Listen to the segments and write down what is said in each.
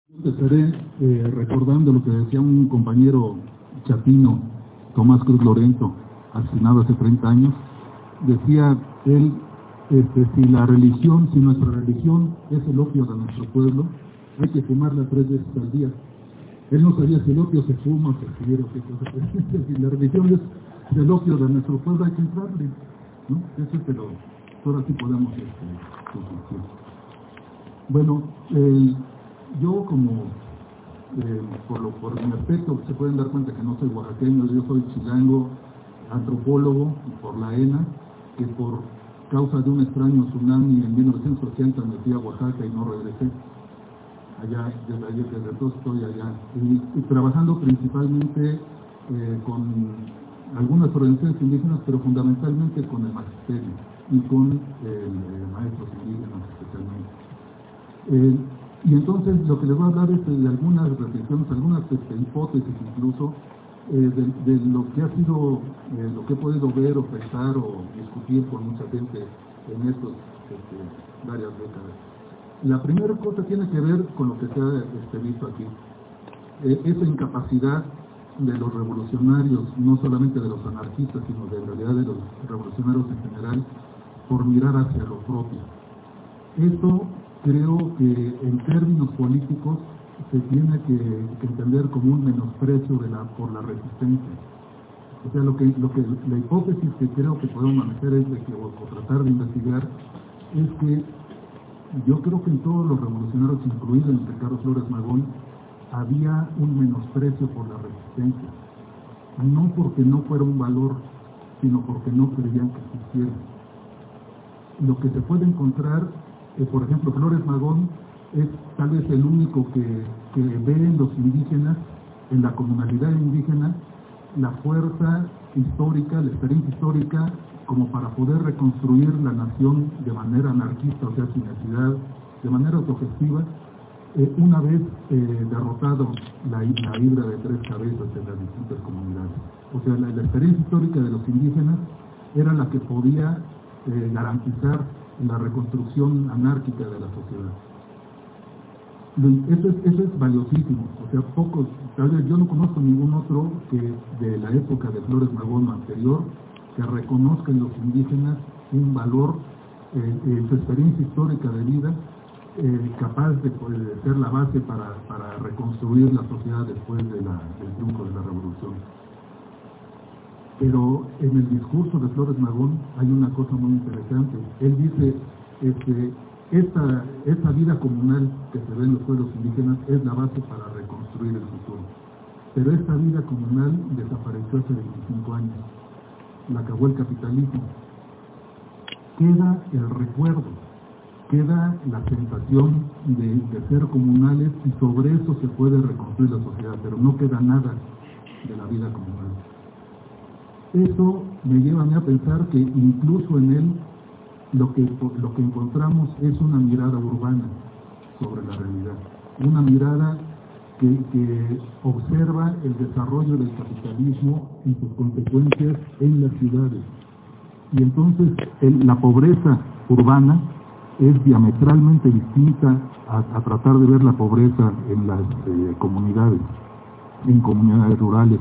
Empezaré recordando lo que decía un compañero chatino, Tomás Cruz Lorenzo, asesinado hace 30 años. Decía él, si nuestra religión es el opio de nuestro pueblo, hay que fumarla 3 veces al día. Él no sabía si el opio se fuma o se quiere o qué cosa. Si la religión es el opio de nuestro pueblo, hay que entrarle, ¿no? Eso te lo, ahora sí podemos concluir. Bueno, yo como, por mi aspecto, se pueden dar cuenta que no soy oaxaqueño, yo soy chilango, antropólogo por la ENA, que por causa de un extraño tsunami en 1980 me fui a Oaxaca y no regresé. Desde entonces estoy allá, y trabajando principalmente con algunas organizaciones indígenas, pero fundamentalmente con el magisterio y con maestros indígenas especialmente. Y entonces lo que les voy a hablar es de algunas reflexiones, algunas hipótesis incluso, de lo que ha sido, lo que he podido ver o pensar o discutir con mucha gente en estos varias décadas. La primera cosa tiene que ver con lo que se ha visto aquí, esa incapacidad de los revolucionarios, no solamente de los anarquistas, sino de realidad de los revolucionarios en general, por mirar hacia lo propio. Esto creo que en términos políticos se tiene que entender como un menosprecio por la resistencia. O sea, la hipótesis que creo que podemos manejar es o tratar de investigar es que yo creo que en todos los revolucionarios, incluido en Ricardo Flores Magón, había un menosprecio por la resistencia. No porque no fuera un valor, sino porque no creían que existiera. Lo que se puede encontrar, por ejemplo, Flores Magón es tal vez el único que ve en los indígenas, en la comunalidad indígena, la fuerza histórica, la experiencia histórica, como para poder reconstruir la nación de manera anarquista, o sea, sin necesidad, de manera autogestiva, una vez derrotado la hidra de 3 cabezas en las distintas comunidades. O sea, la experiencia histórica de los indígenas era la que podía garantizar la reconstrucción anárquica de la sociedad. Eso es valiosísimo. O sea, tal vez yo no conozco ningún otro que de la época de Flores Magón anterior que reconozca en los indígenas un valor en su experiencia histórica de vida capaz de ser la base para reconstruir la sociedad después del triunfo de la revolución. Pero en el discurso de Flores Magón hay una cosa muy interesante. Él dice, esta vida comunal que se ve en los pueblos indígenas es la base para reconstruir el futuro. Pero esta vida comunal desapareció hace 25 años. La acabó el capitalismo. Queda el recuerdo, queda la sensación de ser comunales, y sobre eso se puede reconstruir la sociedad, pero no queda nada de la vida comunal. Eso me lleva a mí a pensar que incluso en él lo que encontramos es una mirada urbana sobre la realidad, una mirada que observa el desarrollo del capitalismo y sus consecuencias en las ciudades. Y entonces la pobreza urbana es diametralmente distinta a tratar de ver la pobreza en las comunidades rurales.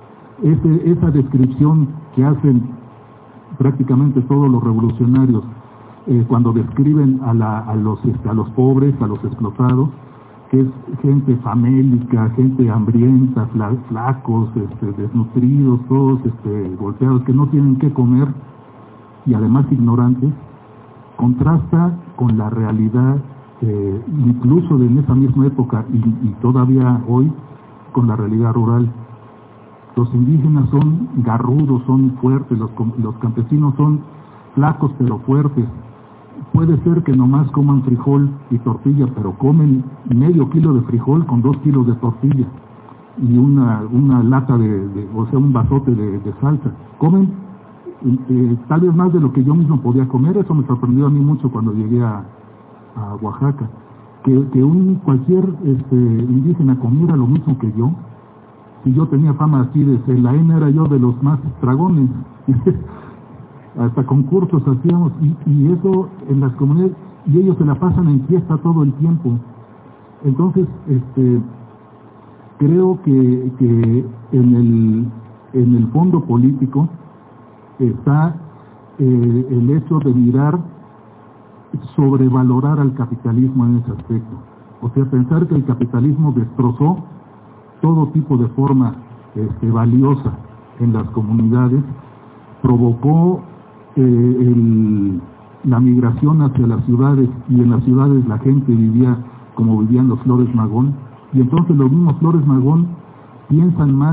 Esa descripción que hacen prácticamente todos los revolucionarios cuando describen a los pobres, a los explotados, que es gente famélica, gente hambrienta, flacos, desnutridos, todos golpeados, que no tienen qué comer y además ignorantes, contrasta con la realidad, incluso en esa misma época y todavía hoy, con la realidad rural. Los indígenas son garrudos, son fuertes, los campesinos son flacos pero fuertes. Puede ser que nomás coman frijol y tortilla, pero comen medio kilo de frijol con 2 kilos de tortilla y una lata o sea, un vasote de salsa. Comen tal vez más de lo que yo mismo podía comer. Eso me sorprendió a mí mucho cuando llegué a Oaxaca, que cualquier indígena comiera lo mismo que yo. Y yo tenía fama así, desde la ENA era yo de los más dragones. Hasta concursos hacíamos, y eso en las comunidades, y ellos se la pasan en fiesta todo el tiempo. Entonces, creo que en el fondo político está el hecho de mirar, sobrevalorar al capitalismo en ese aspecto. O sea, pensar que el capitalismo destrozó todo tipo de forma valiosa en las comunidades, provocó la migración hacia las ciudades, y en las ciudades la gente vivía como vivían los Flores Magón, y entonces los mismos Flores Magón piensan más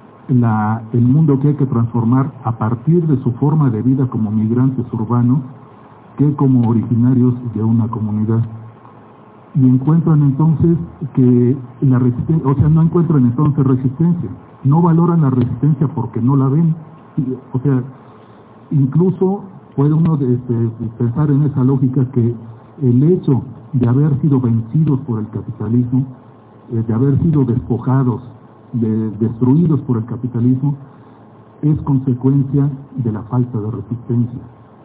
el mundo que hay que transformar a partir de su forma de vida como migrantes urbanos que como originarios de una comunidad. Y encuentran entonces que la resistencia, o sea, no encuentran entonces resistencia, no valoran la resistencia porque no la ven. O sea, incluso puede uno pensar en esa lógica que el hecho de haber sido vencidos por el capitalismo, de haber sido despojados, destruidos por el capitalismo, es consecuencia de la falta de resistencia.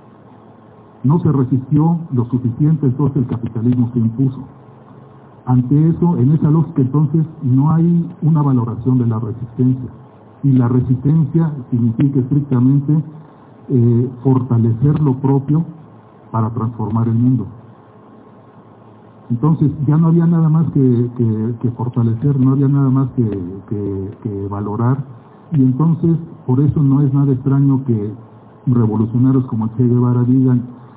No se resistió lo suficiente, entonces el capitalismo se impuso. Ante eso, en esa lógica entonces no hay una valoración de la resistencia, y la resistencia significa estrictamente fortalecer lo propio para transformar el mundo. Entonces ya no había nada más que fortalecer, no había nada más que valorar, y entonces por eso no es nada extraño que revolucionarios como Che Guevara digan: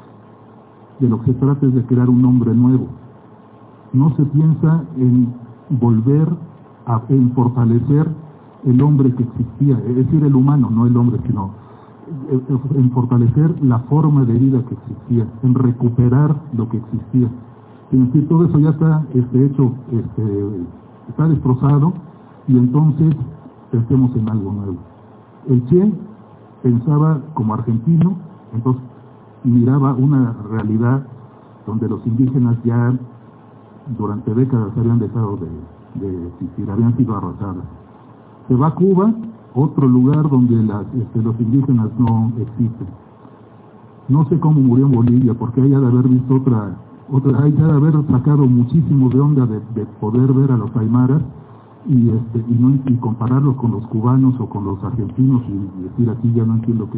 de lo que se trata es de crear un hombre nuevo. No se piensa en volver en fortalecer el hombre que existía, es decir, el humano, no el hombre, sino en fortalecer la forma de vida que existía, en recuperar lo que existía. Es decir, todo eso ya está hecho, está destrozado, y entonces pensemos en algo nuevo. El Che pensaba como argentino, entonces miraba una realidad donde los indígenas ya durante décadas habían dejado de existir, habían sido arrasadas. Se va a Cuba, otro lugar donde los indígenas no existen. No sé cómo murió en Bolivia, porque hay de haber visto hay de haber sacado muchísimo de onda de poder ver a los aymaras y compararlos con los cubanos o con los argentinos y decir: aquí ya no entiendo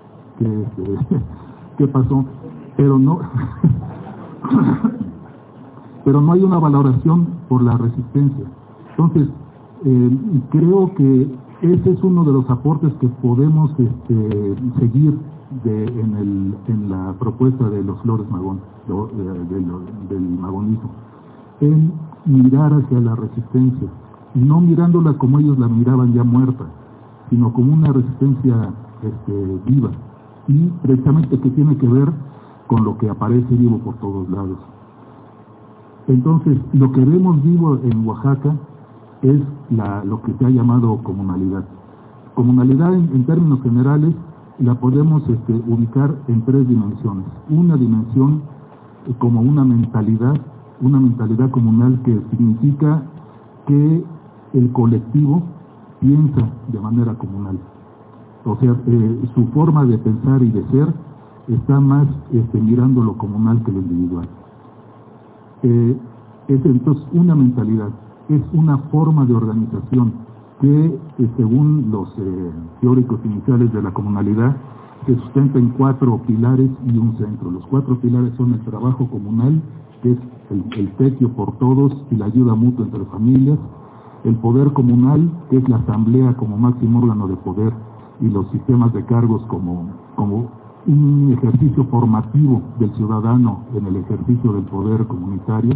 qué pasó, pero no pero no hay una valoración por la resistencia. Entonces creo que ese es uno de los aportes que podemos seguir en la propuesta de los Flores Magón, del magonismo, en mirar hacia la resistencia, no mirándola como ellos la miraban ya muerta, sino como una resistencia viva, y precisamente que tiene que ver con lo que aparece vivo por todos lados. Entonces, lo que vemos vivo en Oaxaca es lo que se ha llamado comunalidad. Comunalidad, en términos generales, la podemos ubicar en tres dimensiones. Una dimensión como una mentalidad comunal, que significa que el colectivo piensa de manera comunal. O sea, su forma de pensar y de ser está más mirando lo comunal que lo individual. Es entonces una mentalidad, es una forma de organización que, según los teóricos iniciales de la comunalidad, se sustenta en 4 pilares y un centro. Los 4 pilares son el trabajo comunal, que es el tequio por todos y la ayuda mutua entre familias; el poder comunal, que es la asamblea como máximo órgano de poder, y los sistemas de cargos como un ejercicio formativo del ciudadano en el ejercicio del poder comunitario;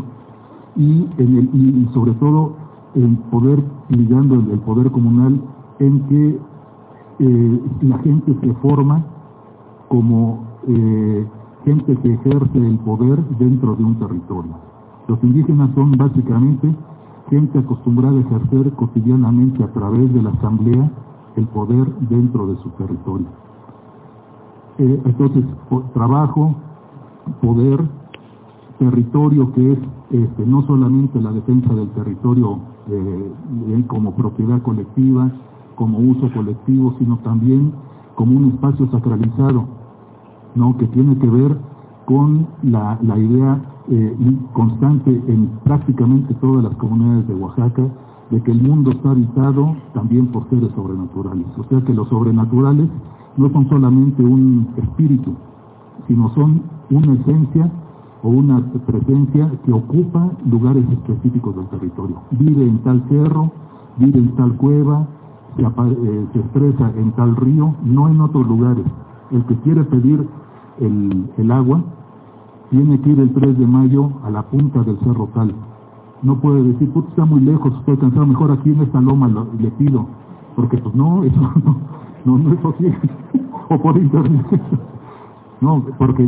y sobre todo el poder, ligando el poder comunal, en que la gente se forma como gente que ejerce el poder dentro de un territorio. Los indígenas son básicamente gente acostumbrada a ejercer cotidianamente a través de la asamblea el poder dentro de su territorio. Entonces, trabajo, poder, territorio, que es no solamente la defensa del territorio como propiedad colectiva, como uso colectivo, sino también como un espacio sacralizado, ¿no?, que tiene que ver con la idea constante en prácticamente todas las comunidades de Oaxaca, de que el mundo está habitado también por seres sobrenaturales. O sea que los sobrenaturales no son solamente un espíritu, sino son una esencia o una presencia que ocupa lugares específicos del territorio. Vive en tal cerro, vive en tal cueva, se expresa en tal río, no en otros lugares. El que quiere pedir el agua tiene que ir el 3 de mayo a la punta del cerro tal. No puede decir, está muy lejos, estoy cansado, mejor aquí en esta loma le pido. Porque pues no, eso no es posible. O por internet. No, porque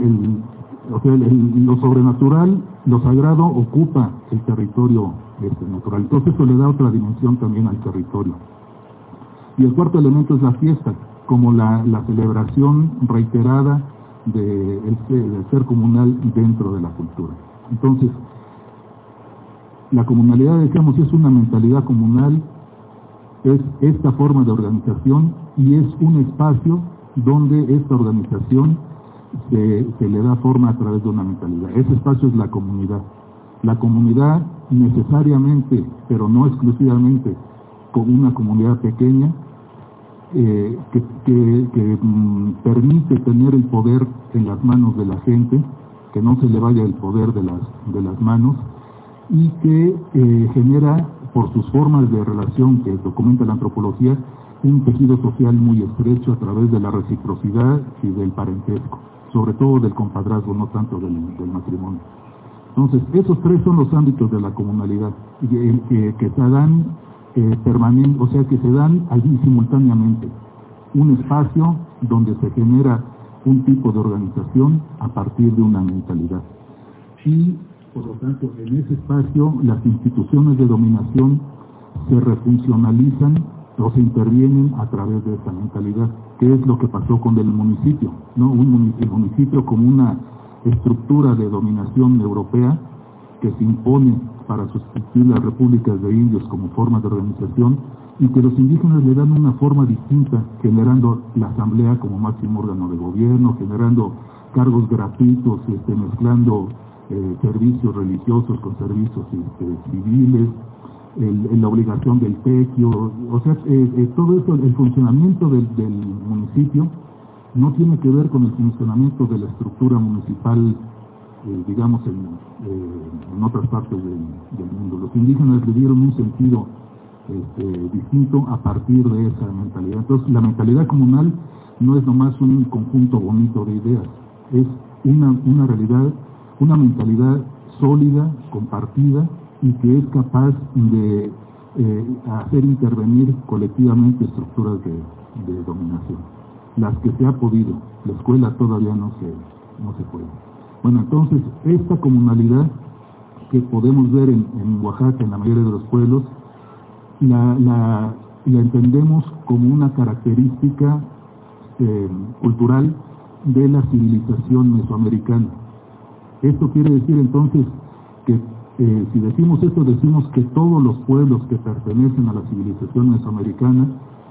lo sobrenatural, lo sagrado ocupa el territorio natural. Entonces eso le da otra dimensión también al territorio. Y el cuarto elemento es la fiesta, como la celebración reiterada del ser comunal dentro de la cultura. Entonces, la comunalidad, decíamos, es una mentalidad comunal, es esta forma de organización y es un espacio donde esta organización se le da forma a través de una mentalidad. Ese espacio es la comunidad. La comunidad necesariamente, pero no exclusivamente, con una comunidad pequeña, que permite tener el poder en las manos de la gente, que no se le vaya el poder de las manos, y que genera, por sus formas de relación que documenta la antropología, un tejido social muy estrecho a través de la reciprocidad y del parentesco, sobre todo del compadrazgo, no tanto del matrimonio. Entonces, esos tres son los ámbitos de la comunalidad, que se dan o sea, que se dan allí simultáneamente. Un espacio donde se genera un tipo de organización a partir de una mentalidad. Y, por lo tanto, en ese espacio las instituciones de dominación se refuncionalizan o se intervienen a través de esa mentalidad, que es lo que pasó con el municipio, ¿no? El municipio como una estructura de dominación europea que se impone para sustituir las repúblicas de indios como forma de organización, y que los indígenas le dan una forma distinta, generando la asamblea como máximo órgano de gobierno, generando cargos gratuitos, mezclando servicios religiosos con servicios civiles, la obligación del tequio, o sea, todo eso, el funcionamiento del municipio no tiene que ver con el funcionamiento de la estructura municipal, digamos, en otras partes del mundo. Los indígenas le dieron un sentido distinto a partir de esa mentalidad. Entonces, la mentalidad comunal no es nomás un conjunto bonito de ideas, es una realidad, una mentalidad sólida, compartida, y que es capaz de hacer intervenir colectivamente estructuras de dominación, las que se ha podido. La escuela todavía no se puede. Bueno, entonces, esta comunalidad que podemos ver en Oaxaca, en la mayoría de los pueblos, la entendemos como una característica cultural de la civilización mesoamericana. Esto quiere decir entonces que si decimos esto, decimos que todos los pueblos que pertenecen a la civilización mesoamericana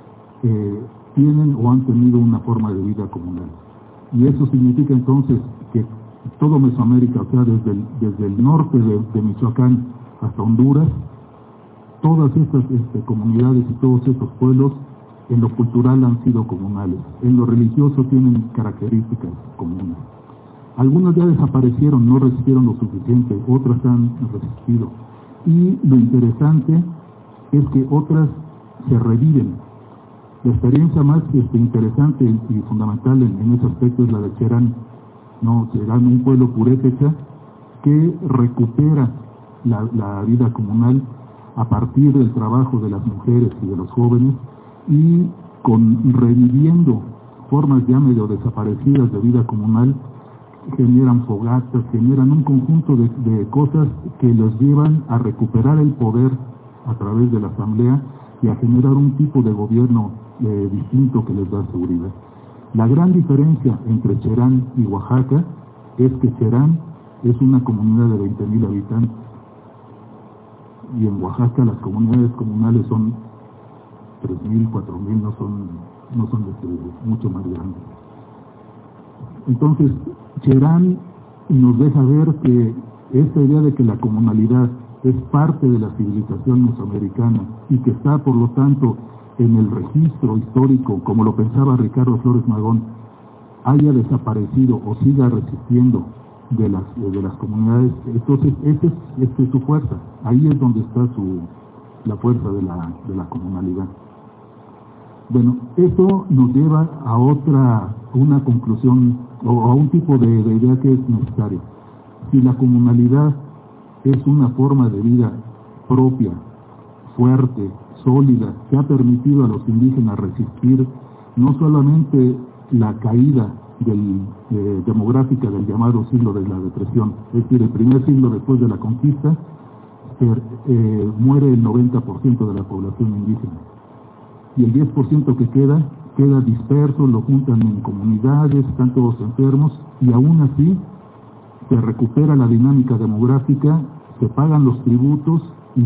tienen o han tenido una forma de vida comunal. Y eso significa entonces que todo Mesoamérica, o sea, desde el norte de Michoacán hasta Honduras, todas estas comunidades y todos estos pueblos en lo cultural han sido comunales, en lo religioso tienen características comunes. Algunas ya desaparecieron, no resistieron lo suficiente, otras han resistido. Y lo interesante es que otras se reviven. La experiencia más interesante y fundamental en ese aspecto es la de Cherán. No, Cherán, un pueblo purépecha que recupera la vida comunal a partir del trabajo de las mujeres y de los jóvenes, y reviviendo formas ya medio desaparecidas de vida comunal, generan fogatas, generan un conjunto de cosas que los llevan a recuperar el poder a través de la asamblea y a generar un tipo de gobierno distinto que les da seguridad. La gran diferencia entre Cherán y Oaxaca es que Cherán es una comunidad de 20,000 habitantes y en Oaxaca las comunidades comunales son 3,000, 4,000, no son mucho más grandes. Entonces, Cherán nos deja ver que esta idea de que la comunalidad es parte de la civilización mesoamericana y que está, por lo tanto, en el registro histórico, como lo pensaba Ricardo Flores Magón, haya desaparecido o siga resistiendo de las comunidades. Entonces, esta es su fuerza. Ahí es donde está la fuerza de la comunalidad. Bueno, eso nos lleva a una conclusión o a un tipo de idea que es necesaria. Si la comunalidad es una forma de vida propia, fuerte, sólida, que ha permitido a los indígenas resistir no solamente la caída demográfica del llamado siglo de la depresión, es decir, el primer siglo después de la conquista, muere el 90% de la población indígena. Y el 10% que queda disperso, lo juntan en comunidades, están todos enfermos, y aún así se recupera la dinámica demográfica, se pagan los tributos y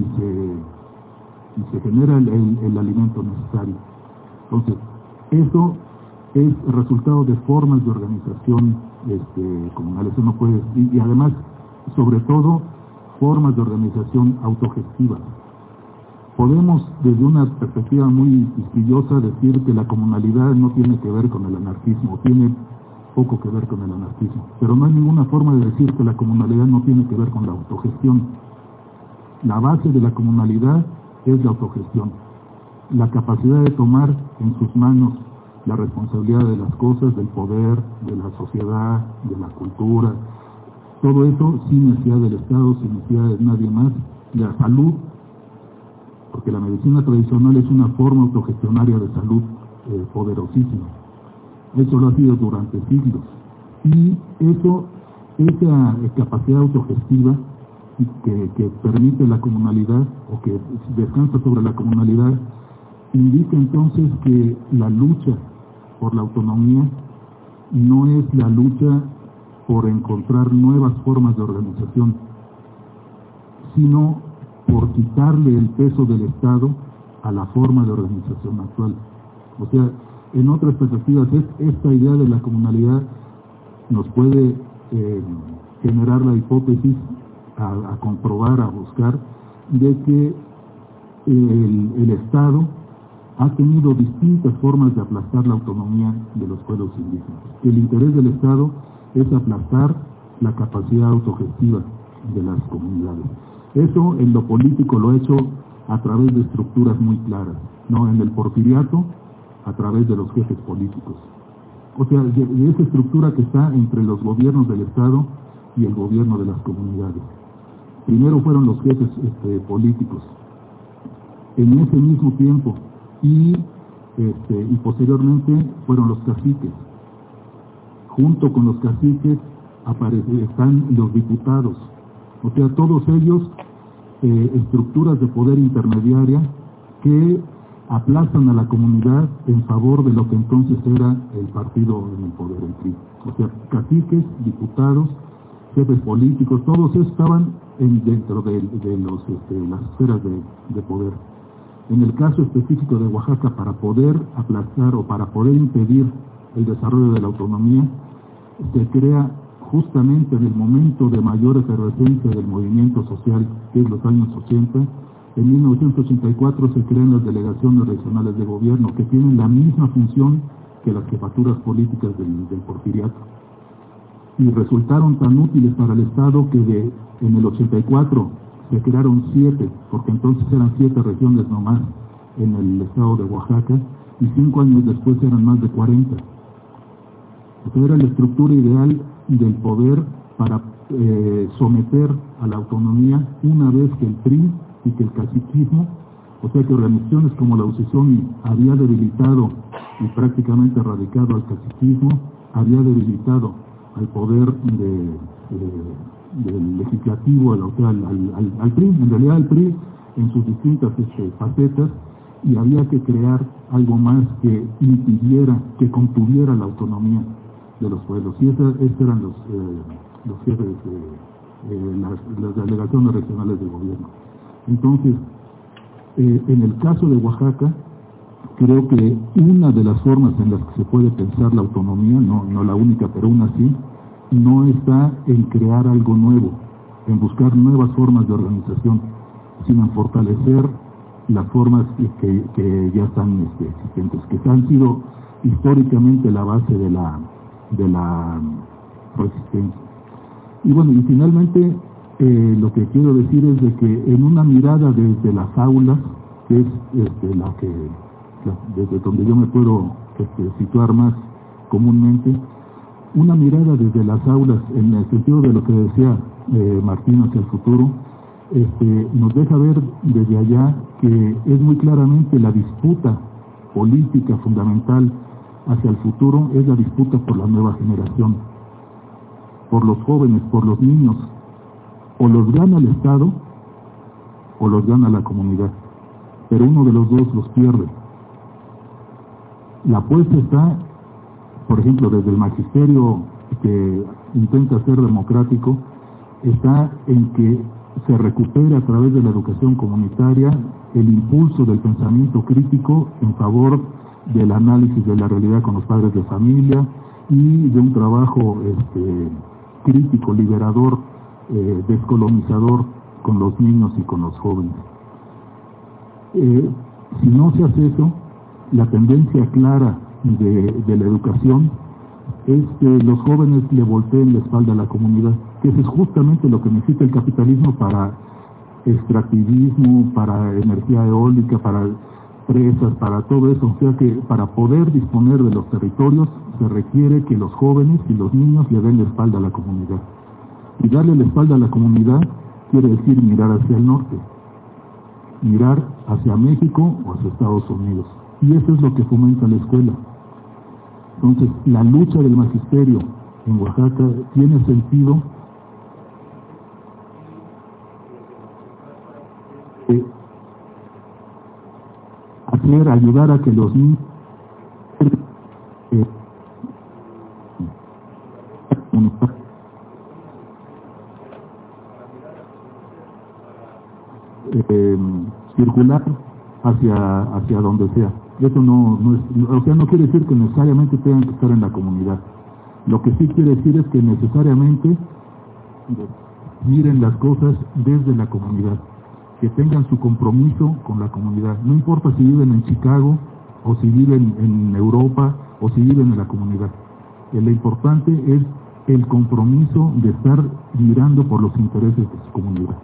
se genera el alimento necesario. Entonces, eso es resultado de formas de organización comunal. Eso no puede, y además, sobre todo, formas de organización autogestivas. Podemos, desde una perspectiva muy quisquillosa, decir que la comunalidad no tiene que ver con el anarquismo, tiene poco que ver con el anarquismo, pero no hay ninguna forma de decir que la comunalidad no tiene que ver con la autogestión. La base de la comunalidad es la autogestión, la capacidad de tomar en sus manos la responsabilidad de las cosas, del poder, de la sociedad, de la cultura, todo eso sin necesidad del Estado, sin necesidad de nadie más, la salud, porque la medicina tradicional es una forma autogestionaria de salud poderosísima. Eso lo ha sido durante siglos. Y esa capacidad autogestiva que permite la comunalidad, o que descansa sobre la comunalidad, indica entonces que la lucha por la autonomía no es la lucha por encontrar nuevas formas de organización, sino por quitarle el peso del Estado a la forma de organización actual. O sea, en otras perspectivas, esta idea de la comunalidad nos puede generar la hipótesis a comprobar, a buscar, de que el Estado ha tenido distintas formas de aplastar la autonomía de los pueblos indígenas. El interés del Estado es aplastar la capacidad autogestiva de las comunidades. Eso en lo político lo ha hecho a través de estructuras muy claras, ¿no? En el porfiriato, a través de los jefes políticos. O sea, de esa estructura que está entre los gobiernos del Estado y el gobierno de las comunidades. Primero fueron los jefes políticos. En ese mismo tiempo, y posteriormente fueron los caciques. Junto con los caciques están los diputados. O sea, todos ellos estructuras de poder intermediaria que aplazan a la comunidad en favor de lo que entonces era el partido en el poder, el PRI. O sea, caciques, diputados, jefes políticos, todos estaban dentro de las esferas de poder. En el caso específico de Oaxaca, para poder aplastar o para poder impedir el desarrollo de la autonomía, se crea justamente en el momento de mayor efervescencia del movimiento social, que es los años 80, en 1984 se crean las delegaciones regionales de gobierno, que tienen la misma función que las jefaturas políticas del porfiriato. Y resultaron tan útiles para el Estado que en el 84 se crearon 7, porque entonces eran 7 regiones nomás en el estado de Oaxaca, y 5 años después eran más de 40. O sea, era la estructura ideal del poder para someter a la autonomía una vez que el PRI y que el caciquismo, o sea que organizaciones como la UCISOMI había debilitado y prácticamente erradicado al caciquismo, había debilitado al poder del legislativo, o sea, al PRI, en realidad al PRI en sus distintas facetas, y había que crear algo más que impidiera, que contuviera la autonomía de los pueblos. Y esos eran los jefes las delegaciones regionales de gobierno. Entonces, en el caso de Oaxaca, creo que una de las formas en las que se puede pensar la autonomía, no la única, pero una sí, no está en crear algo nuevo, en buscar nuevas formas de organización, sino en fortalecer las formas que ya están existentes, que han sido históricamente la base de la resistencia. Y bueno, y finalmente lo que quiero decir es de que en una mirada desde las aulas, que es desde donde yo me puedo situar más comúnmente, una mirada desde las aulas, en el sentido de lo que decía Martín hacia el futuro, nos deja ver desde allá que es muy claramente la disputa política fundamental hacia el futuro, es la disputa por la nueva generación, por los jóvenes, por los niños. O los gana el Estado o los gana la comunidad, pero uno de los dos los pierde. La apuesta está, por ejemplo, desde el magisterio que intenta ser democrático, está en que se recupere a través de la educación comunitaria el impulso del pensamiento crítico en favor del análisis de la realidad con los padres de familia y de un trabajo crítico, liberador, descolonizador con los niños y con los jóvenes. Si no se hace eso, la tendencia clara de la educación es que los jóvenes le volteen la espalda a la comunidad, que eso es justamente lo que necesita el capitalismo para extractivismo, para energía eólica, para presas, para todo eso. O sea que para poder disponer de los territorios se requiere que los jóvenes y los niños le den la espalda a la comunidad. Y darle la espalda a la comunidad quiere decir mirar hacia el norte, mirar hacia México o hacia Estados Unidos. Y eso es lo que fomenta la escuela. Entonces, la lucha del magisterio en Oaxaca tiene sentido ayudar a que los niños circular hacia donde sea. Eso no es, o sea, no quiere decir que necesariamente tengan que estar en la comunidad. Lo que sí quiere decir es que necesariamente miren las cosas desde la comunidad, que tengan su compromiso con la comunidad. No importa si viven en Chicago, o si viven en Europa, o si viven en la comunidad. Lo importante es el compromiso de estar mirando por los intereses de su comunidad.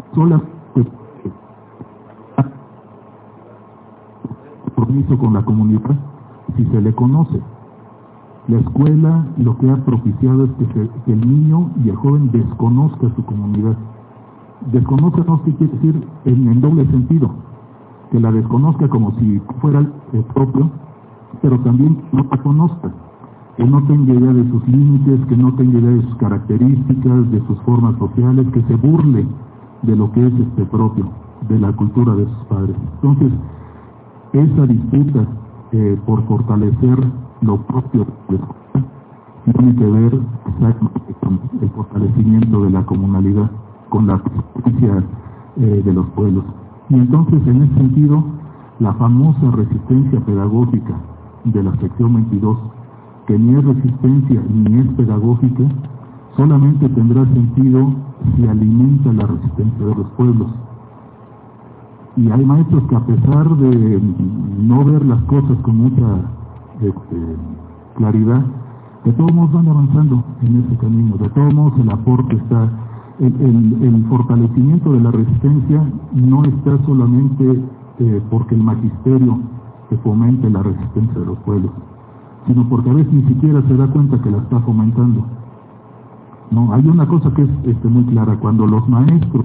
Compromiso con la comunidad si se le conoce. La escuela lo que ha propiciado es que el niño y el joven desconozca su comunidad. Desconozca no quiere decir en doble sentido, que la desconozca como si fuera el propio, pero también que no la conozca, que no tenga idea de sus límites, que no tenga idea de sus características, de sus formas sociales, que se burle de lo que es propio, de la cultura de sus padres. Entonces, esa disputa por fortalecer lo propio de la escuela tiene que ver exactamente con el fortalecimiento de la comunalidad, con la presencia de los pueblos. Y entonces, en ese sentido, la famosa resistencia pedagógica de la sección 22, que ni es resistencia ni es pedagógica, solamente tendrá sentido si alimenta la resistencia de los pueblos. Y hay maestros que, a pesar de no ver las cosas con mucha claridad, de todos modos van avanzando en ese camino. De todos modos, el aporte está, el fortalecimiento de la resistencia no está solamente porque el magisterio que fomente la resistencia de los pueblos, sino porque a veces ni siquiera se da cuenta que la está fomentando. No, hay una cosa que es muy clara: cuando los maestros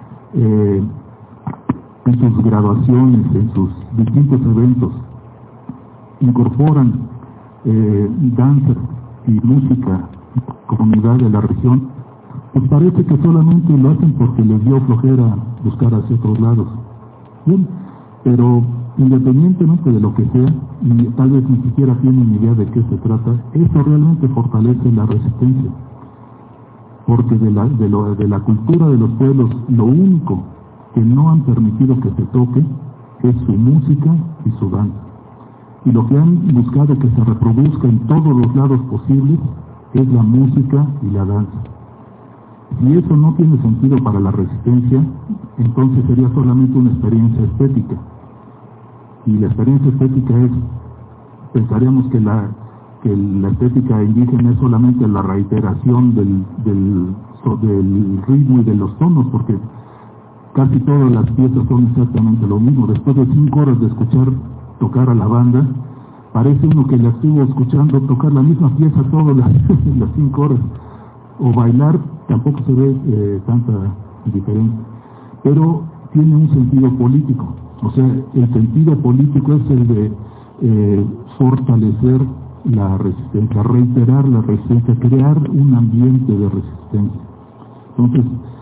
en sus graduaciones, en sus distintos eventos, incorporan danza y música, comunidad de la región, pues parece que solamente lo hacen porque les dio flojera buscar hacia otros lados. Bien, pero independientemente de lo que sea, y tal vez ni siquiera tienen idea de qué se trata, eso realmente fortalece la resistencia, porque de la cultura de los pueblos, lo único que no han permitido que se toque es su música y su danza. Y lo que han buscado que se reproduzca en todos los lados posibles que es la música y la danza. Si eso no tiene sentido para la resistencia, entonces sería solamente una experiencia estética. Y la experiencia estética pensaríamos que la estética indígena es solamente la reiteración del ritmo y de los tonos, porque casi todas las piezas son exactamente lo mismo. Después de 5 horas de escuchar tocar a la banda, parece uno que la estuvo escuchando tocar la misma pieza todas las 5 horas. O bailar, tampoco se ve tanta diferencia. Pero tiene un sentido político. O sea, el sentido político es el de fortalecer la resistencia, reiterar la resistencia, crear un ambiente de resistencia. Entonces,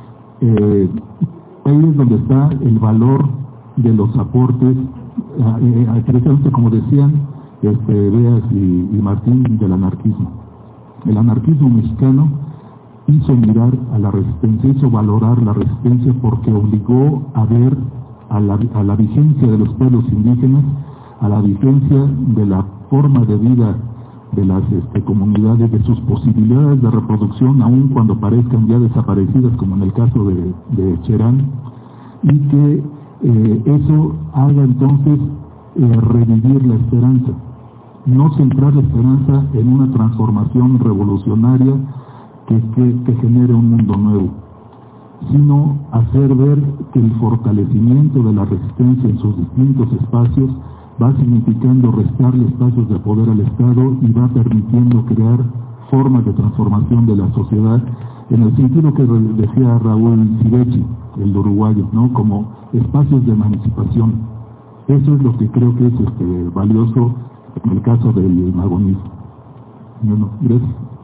ahí es donde está el valor de los aportes, precisamente como decían Beas y Martín, del anarquismo. El anarquismo mexicano hizo mirar a la resistencia, hizo valorar la resistencia porque obligó a ver a la vigencia de los pueblos indígenas, a la vigencia de la forma de vida de las comunidades, de sus posibilidades de reproducción, aun cuando parezcan ya desaparecidas, como en el caso de Cherán, y que eso haga entonces revivir la esperanza, no centrar la esperanza en una transformación revolucionaria que genere un mundo nuevo, sino hacer ver que el fortalecimiento de la resistencia en sus distintos espacios va significando restarle espacios de poder al Estado y va permitiendo crear formas de transformación de la sociedad, en el sentido que decía Raúl Civechi, el uruguayo, ¿no? Como espacios de emancipación. Eso es lo que creo que es valioso en el caso del magonismo. Bueno, gracias.